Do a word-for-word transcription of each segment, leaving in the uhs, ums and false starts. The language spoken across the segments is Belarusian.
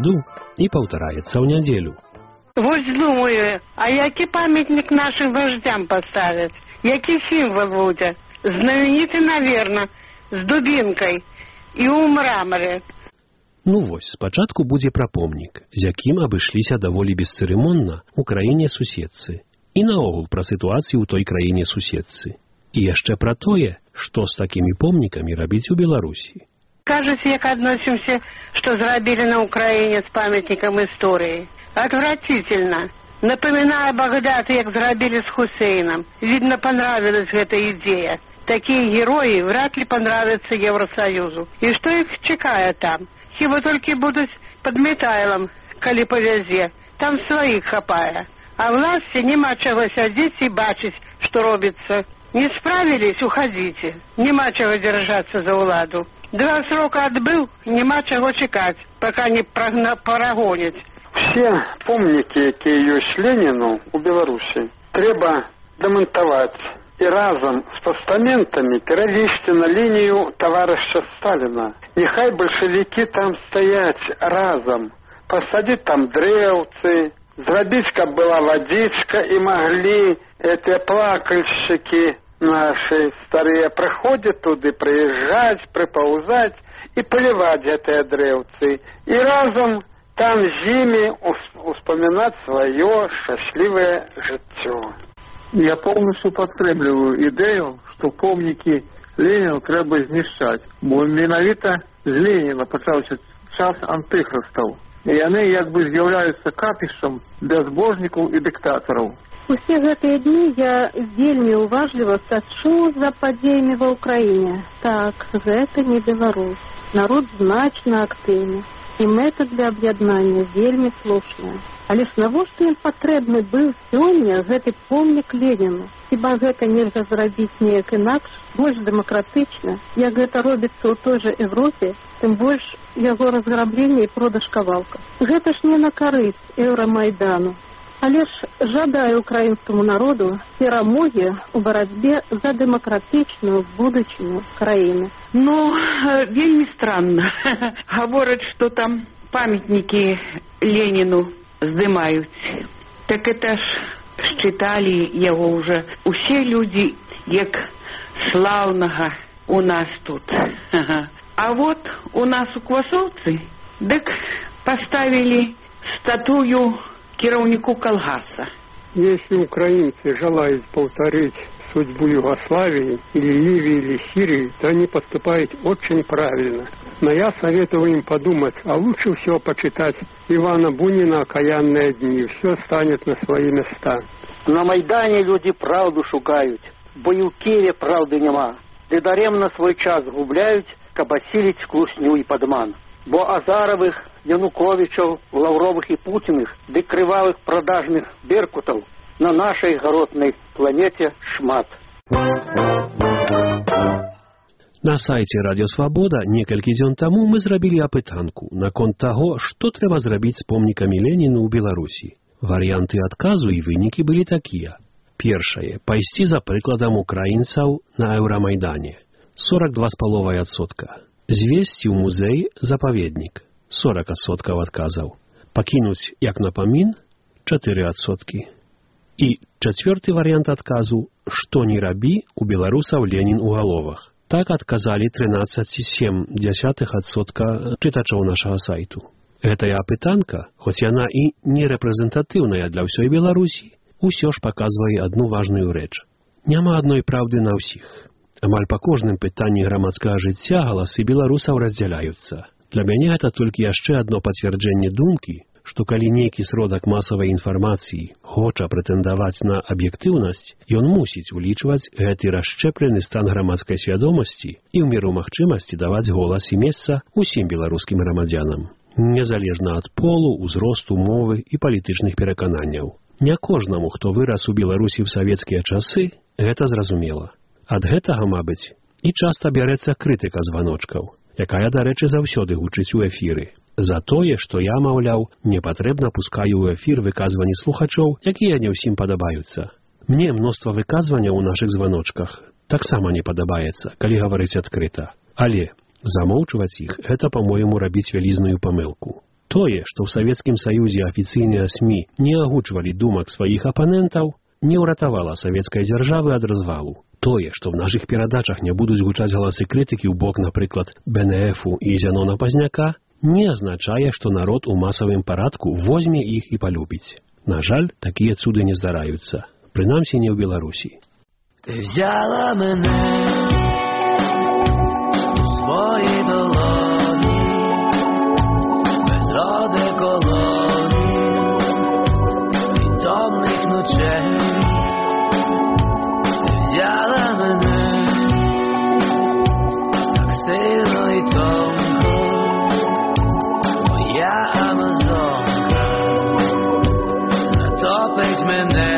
сераду і паўтараецца ў нядзелю. Вось думаю, а які памятнік нашим вождям поставят? Які символ будет? Знаменитый, наверное, с дубинкой и у мраморе. Ну вось, спачатку будзе пра помнік, з якім абышліся даволі бесцырымонна ў краіне-суседцы. І наогул пра сітуацыю ў той краіне-суседцы. І яшчэ пра тое, што з такімі помнікамі рабіць у Беларусі. Кажется, як относимся, что зрабили на Украине с памятником истории. Отвратительно. Напоминаю Багдад, як зрабили с Хусейном. Видно, понравилась эта идея. Такие герои вряд ли понравятся Евросоюзу. И что их чекает там? Хіба толькі будуць падметайлам, калі павязе. Там своих хапае. А власти нема чаго сядзець і бачыць, што робіцца. Не справились, уходите. Нема чаго держаться за уладу. Два срока отбыл, нема чаго чекать, пока не парагоняць. Все помнікі, якія ёсць Леніну у Беларусі, трэба дамантаваць і разам з пастаментамі перавесці на лінію таварыша Сталіна. Нехай бальшавікі там стаяць разам, пасадзіць там дрэўцы, зрабіць, каб была вадзічка і маглі гэтыя плакальшчыкі наши старыя прыходзяць туды, прыязджаць, прыпаўзаць і паліваць гэтыя дрэўцы. І разам там з імі успамінаць сваё шчаслівае жыццё. Я полностью падтрымліваю ідэю, што помнікі Леніну трэба знішчаць, бо менавіта з Леніна пачаўся час антыхрыстаў. І яны як бы з'яўляюцца капішчам для збожнікаў і дыктатараў. Усе гэтыя дні я вельмі уважліва сачу за падзеямі ва ўкраіне. Так, гэта не Беларусь. Народ значна актыўны. І мэта для аб'яднання вельмі слушная. Але ж навошта ім патрэбны быў сёння гэты помнік Леніну? Хіба гэта нельга зрабіць неяк інакш, больш дэмакратычна, як гэта робіцца ў той жа Европе, тым больш яго разграблення і продаж кавалка. Гэта ж не на карысць Еўрамайдану. Але ж жадаю украінскаму народу перамогі ў барацьбе за дэмакратычную будучыню краіны. Ну, вельмі странна. Гавораць, што там памятнікі Леніну здымаюць. Так это ж считали яго ўжо усе людзі як слаўнага у нас тут. А вот у нас у Квасоўцы дык поставили статую кіраўніку колгаса. Если украинцы желают повторить судьбу Югославии или Ливии или Сирии, то они поступают очень правильно. Но я советую им подумать, а лучше всего почитать Ивана Бунина «Окаянные дни». Все станет на свои места. На Майдане люди правду шукают, бо и в Киеве правды нема. Ды даремно свой час губляют, каб осилить склусню и подман. Бо Азаровых, Януковичев, Лавровых и Путиных, ды кривавых продажных беркутов на нашей городной планете шмат. На сайце Радіо Свабода некалькі дзён таму мы зрабілі апытанку наконт таго, што трэба зрабіць з помнікамі Леніну ў Беларусі. Варыянты адказу і вынікі былі такія. Першае – пайсці за прыкладам украінцаў на Еўрамайдане. сорок два з паловай адсотка. Звесці ў музей запаведнік. сорок адсоткаў адказаў. Пакінуць як напамін – чатыры адсоткі. І чацвёрты варыянт адказу – што не рабі, у беларусаў Ленін у галовах. Так адказалі трынаццаць цэлых сем дзясятых адсотка чытачоў нашага сайту. Гэтая апытанка, хоць яна і не рэпрэзентатыўная для ўсёй Беларусі, усё ж паказвае адну важную рэч. Няма адной праўды на ўсіх. Амаль па кожным пытанні грамадскага жыцця галасы беларусаў раздзяляюцца. Для мяне гэта толькі яшчэ адно пацвярджэнне думкі, што калі нейкі сродак масавай інфармацыі хоча прэтэндаваць на аб'ектыўнасць, ён мусіць улічваць гэты расшчэплены стан грамадскай свядомасці і ў меру магчымасці даваць голас і месца усім беларускім грамадзянам, незалежна ад полу, узросту, мовы і палітычных перакананняў. Не кожнаму, хто вырас у Беларусі ў савецкія часы, гэта зразумела. Ад гэтага, мабыць, і часта бярэцца крытыка званочкаў, якая, дарэчы, заўсёды гучыць у эфіры. За тое, што я, маўляў, непатрэбна пускаю ў эфір выказванні слухачоў, якія не ўсім падабаюцца. Мне мноства выказванняў у нашых званочках таксама не падабаецца, калі гаварыць адкрыта. Але замоўчваць іх – гэта, па-мойму, рабіць вялізную памылку. Тое, што ў Савецкім Саюзе афіцыйныя СМІ не агучвалі думак сваіх апанентаў, не ўратавала савецкай дзяржавы ад развалу. Тое, што ў нашых перадачах не будуць гучаць галасы крытыкі ў бок, напрыклад, БНФу і Зянона Пазняка, не азначае, што народ у масавым парадку возьме іх і палюбіць. На жаль, такія цуды не здараюцца. Прынамсі не ў Беларусі. Ти взяла мене у свої долоні, без роди колоні, від томних ночей. Ти взяла мене так сильно і тонко, моя амазонка затопить мене.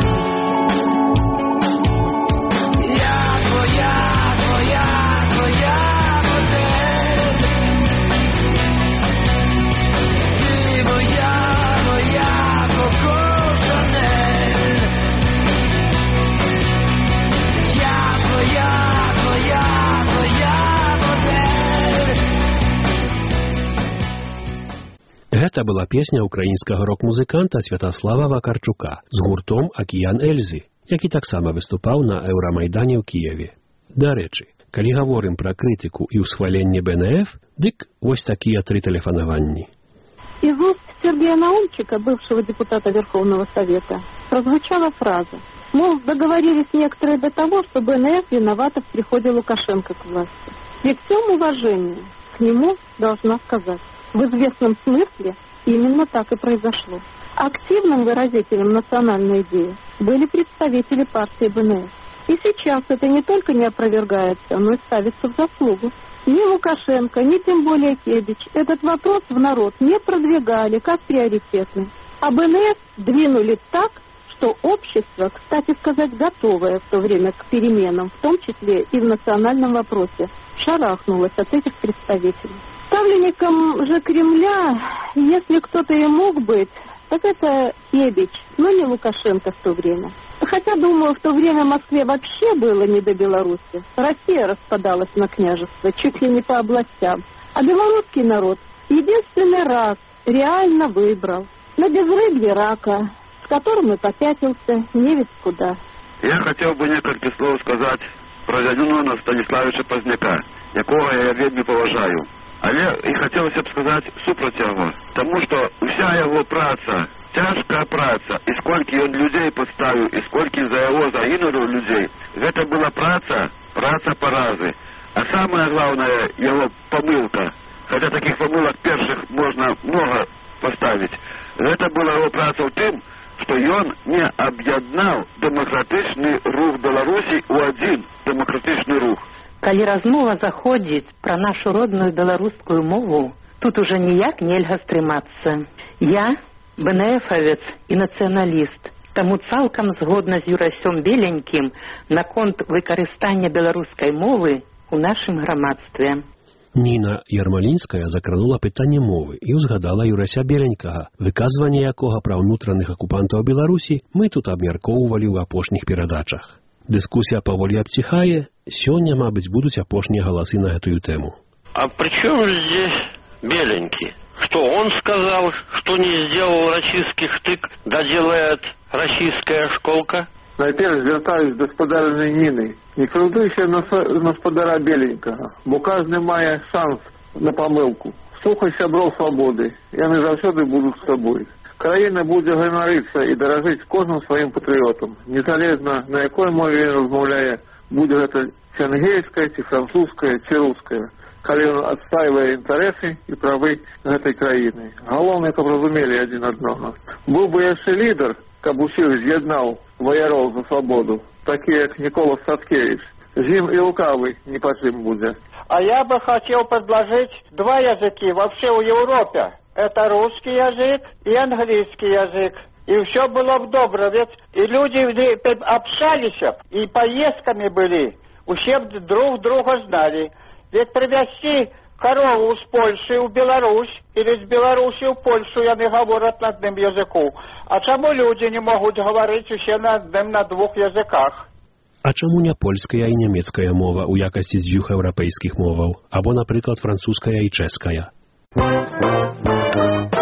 Гэта была песня украінскага рок-музыканта Святаслава Вакарчука з гуртом «Акіян Эльзы», які таксама выступаў на Еўрамайдане ў Кіеве. Дарэчы, калі гаворым пра крытыку і ўсхваленне БНФ, дык вось такія тры тэлефанаванні. Из уст Сергея Наумчика, бывшего депутата Верховного Совета, прозвучала фраза, мол, договорились некоторые до того, что БНФ виновата в приходе Лукашенко к власти. При всем уважении к нему должна сказать, в известном смысле именно так и произошло. Активным выразителем национальной идеи были представители партии БНФ. И сейчас это не только не опровергается, но и ставится в заслугу. Ни Лукашенко, ни тем более Кебич этот вопрос в народ не продвигали как приоритетный. А БНФ двинули так, что общество, кстати сказать, готовое в то время к переменам, в том числе и в национальном вопросе, шарахнулось от этих представителей. Ставленником же Кремля, если кто-то и мог быть, так это Кебич, но не Лукашенко в то время. Хотя, думаю, в то время Москве вообще было не до Беларуси. Россия распадалась на княжество, чуть ли не по областям. А белорусский народ единственный раз реально выбрал на безрыбье рака, с которым и попятился невесть куда. Я хотел бы несколько слов сказать про Зянона Станіславовича Пазняка, якого я вельми поважаю. Але і хотілося б сказати супроть його, тому що вся його праця, тяжкая праца, и сколько он людей поставил, и сколько за его загинуло людей, это была праца, праца поразы. А самое главное, его помылка, хотя таких помылок перших можно много поставить, это была его праца в тем, что он не объединял демократичный рух Беларуси у один демократичный рух. Калі размова заходзіць пра нашу родную беларускую мову, тут уже ніяк нельга стрымацца. Я БНФовец і нацыяналіст, таму цалкам згодна з Юрасём Беленькім наконт выкарыстання беларускай мовы у нашым грамадстве. Ніна Ярмалінская закранула пытанне мовы і ўзгадала Юрася Беленькага, выказванне якога пра ўнутраных акупантаў Беларусі мы тут абмяркоўвалі ў апошніх перадачах. Дискуссия поволі обтихає, сёння, мабуть, будуть апошние голосы на эту тему. А при чем здесь Беленький? Что он сказал, что не сделал российский штык, да делает российская школка? Найперш звертаюсь до господарини Ніни. Не крутуйся на господара Беленького, бо кожен має шанс на помилку. Слухай сябров свободи, яны завсёды будуть з тобою. Країна буде ганаритися і дорожити кожним своїм патріотом. Незалежно на якій мові він розмовляє, буде це чи англійська, чи французька, чи русська, коли він відстоює інтереси і прави цієї країни. Головне, щоб розуміли один одного. Був би ще лідер, каб усіх з'єднав вояров за свободу, такі як Нікола Садкевич. Зим и лукавый не по чим буде. А я бы хотел предложить два языки вообще в Европе. Это русский язык и английский язык. И все было бы добро, ведь и люди общались, и поездками были, все друг друга знали. Ведь привезти корову с Польши в Беларусь или с Беларуси в Польшу, они говорят на одном языку. А чему люди не могут говорить все на одном, на двух языках? А чаму не польская і нямецкая мова ў якасці дзвюх еўрапейскіх моваў, або, напрыклад, французская і чэшская?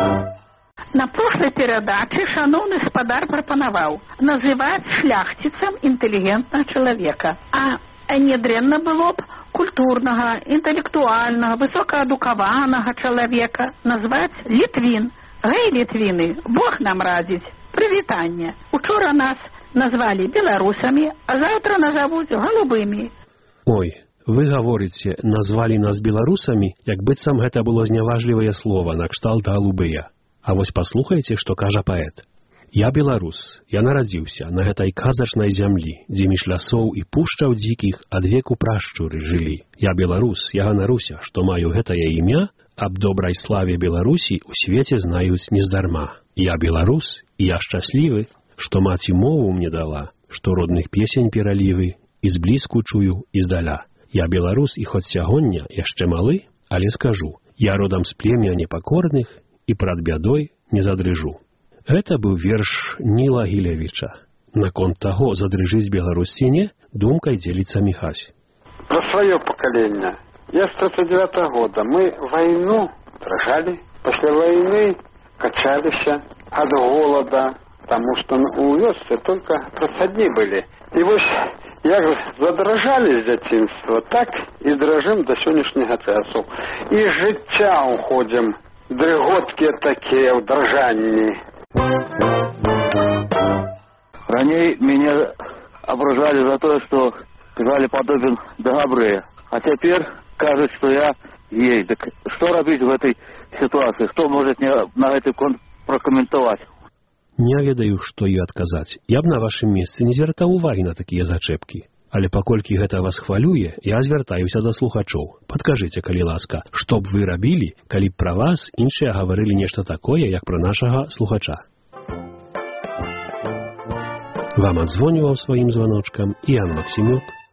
прошлой перадачы шановны спадар прапанаваў называць шляхціцам інтэлігентнага чалавека. А не дрэнна было б культурнага, інтэлектуальнага, высокаадукаванага чалавека назваць Літвін. Гэй, літвіны, Бог нам радзіць. Прывітанне. Учора нас назвалі беларусамі, а заўтра назовуць голубымі. Ой, вы гаворыце, назвалі нас беларусамі, як быццам гэта было зняважлівае слова, накшталт голубыя. А вось паслухайце, што кажа паэт. Я беларус, я нарадзіўся на гэтай казачнай зямлі, дзе між лясоў і пушчаў дзікіх ад веку прашчуры жылі. Я беларус, я ганаруся, што маю гэтае імя, аб добрай славе Беларусі ў свеце знаюць нездарма. Я беларус, і я шчаслівы, што маці мову мне дала, што родных песень пералівы, і зблізку чую, і здаля. Я беларус, і хоць сягоння яшчэ малы, але скажу, я родам з племя непакорных, і прад бядой не задрыжу. Гэта быў верш Ніла Гілевіча. Наконт таго, задрыжыць Беларусь ці не, думкай дзеліцца Міхась. Про свое поколение. Я с тридцать девятого года. Мы войну дрожали, после войны качались от голода, потому что у вёсцы только просадни были. И вот як задрожали с дзяцінства, так и дрожим до сегодняшнего часу. И життя уходим, дрыготки такие в дрожании. Ранее меня ображали за то, что сказали подобен до Габрея. А теперь кажется, что я есть. Так что робить в этой ситуации? Кто может мне на это прокомментовать? Не ведаю, што і адказаць. Я б на вашым месцы не звяртаў увагі на такія зачэпкі. Але паколькі гэта вас хвалюе, я звяртаюся да слухачоў. Падкажыце, калі ласка, што б вы рабілі, калі б пра вас іншыя гаварылі нешта такое, як пра нашага слухача. Вам адзвоніваў сваім званочкам Іан Максімюк,